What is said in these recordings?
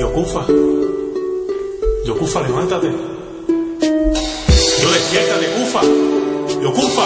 Yocufa, levántate. Yo, despiértate, Cufa. Yocufa.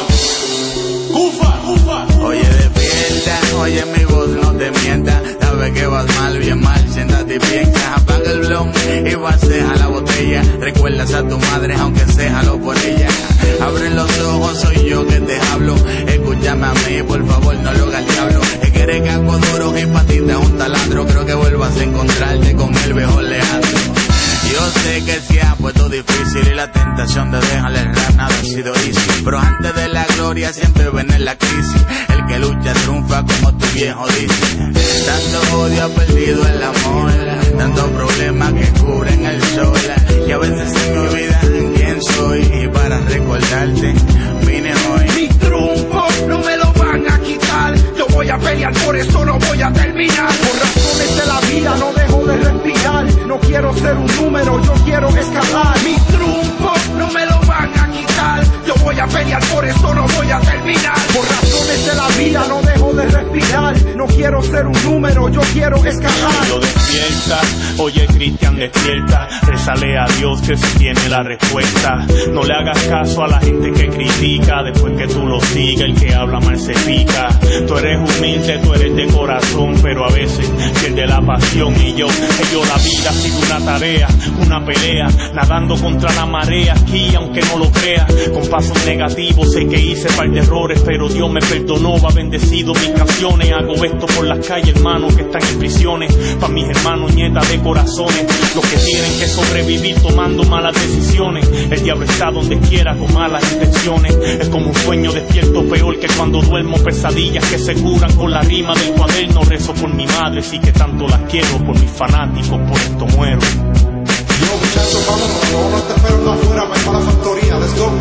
Cufa. Oye, despierta, oye mi voz, no te mientas. Sabes que vas mal, bien mal, siéntate y piensa. Apaga el blon y vaciar la botella. Recuerdas a tu madre, aunque sea jalo por ella. Abre los ojos, soy yo que te hablo. Escúchame a mí, por favor, no lo hagas al diablo. Es que eres caco duro y pa' ti te un taladro. Creo que vuelvas a encontrarte con el viejo Leandro. Yo sé que se ha puesto difícil y la tentación de dejarle el rap nada ha sido easy. Pero antes de la gloria siempre viene la crisis. El que lucha triunfa como tu viejo dice. Tanto odio ha perdido el amor, tantos problemas que cubren el sol. Y a veces se me olvida quién soy. Y para recordarte vine hoy. Mi triunfo no me lo van a quitar. Yo voy a pelear, por eso no voy a terminar. Por razones de la vida no dejo de respirar. No quiero ser un número, yo quiero escalar. Mi triunfo no me lo van a quitar. Yo voy a pelear, por eso no voy a terminar. Por razones de la vida no dejo de respirar. No quiero ser un número, yo quiero escalar. Yo despierta, oye Cristian, despierta. Rezale a Dios que se tiene la respuesta. No le hagas caso a la gente que critica. Después que tú lo sigas, el que habla mal se pica. Tú eres humilde, tú eres de corazón, pero a veces pierde la pasión. Y yo la vida ha sido una tarea, una pelea, nadando contra la marea aquí, aunque no lo crea. Con pasos negativos sé que hice par de errores, pero Dios me perdonó, va bendecido mis canciones. Hago esto por las calles, hermanos que están en prisiones. Pa' mis hermanos, nietas de corazones, los que tienen que sobrevivir tomando malas decisiones. El diablo está donde quiera con malas intenciones. Es como un sueño despierto, peor que cuando duermo. Pesadillas que se curan con la rima del cuaderno. Rezo por mi madre, sí que tanto la quiero. Por mis fanáticos, por esto muero. Yo, muchachos, vámonos, no te espero afuera, me para la factoría, let's go.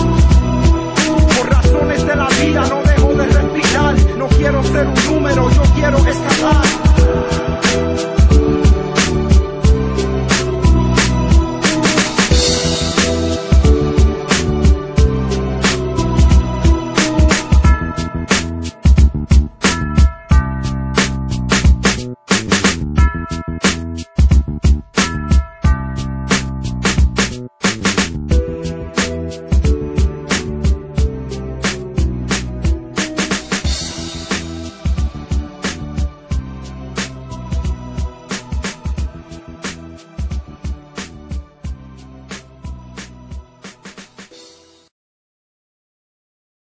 Por razones de la vida no dejo de respirar. No quiero ser un número, yo quiero escalar.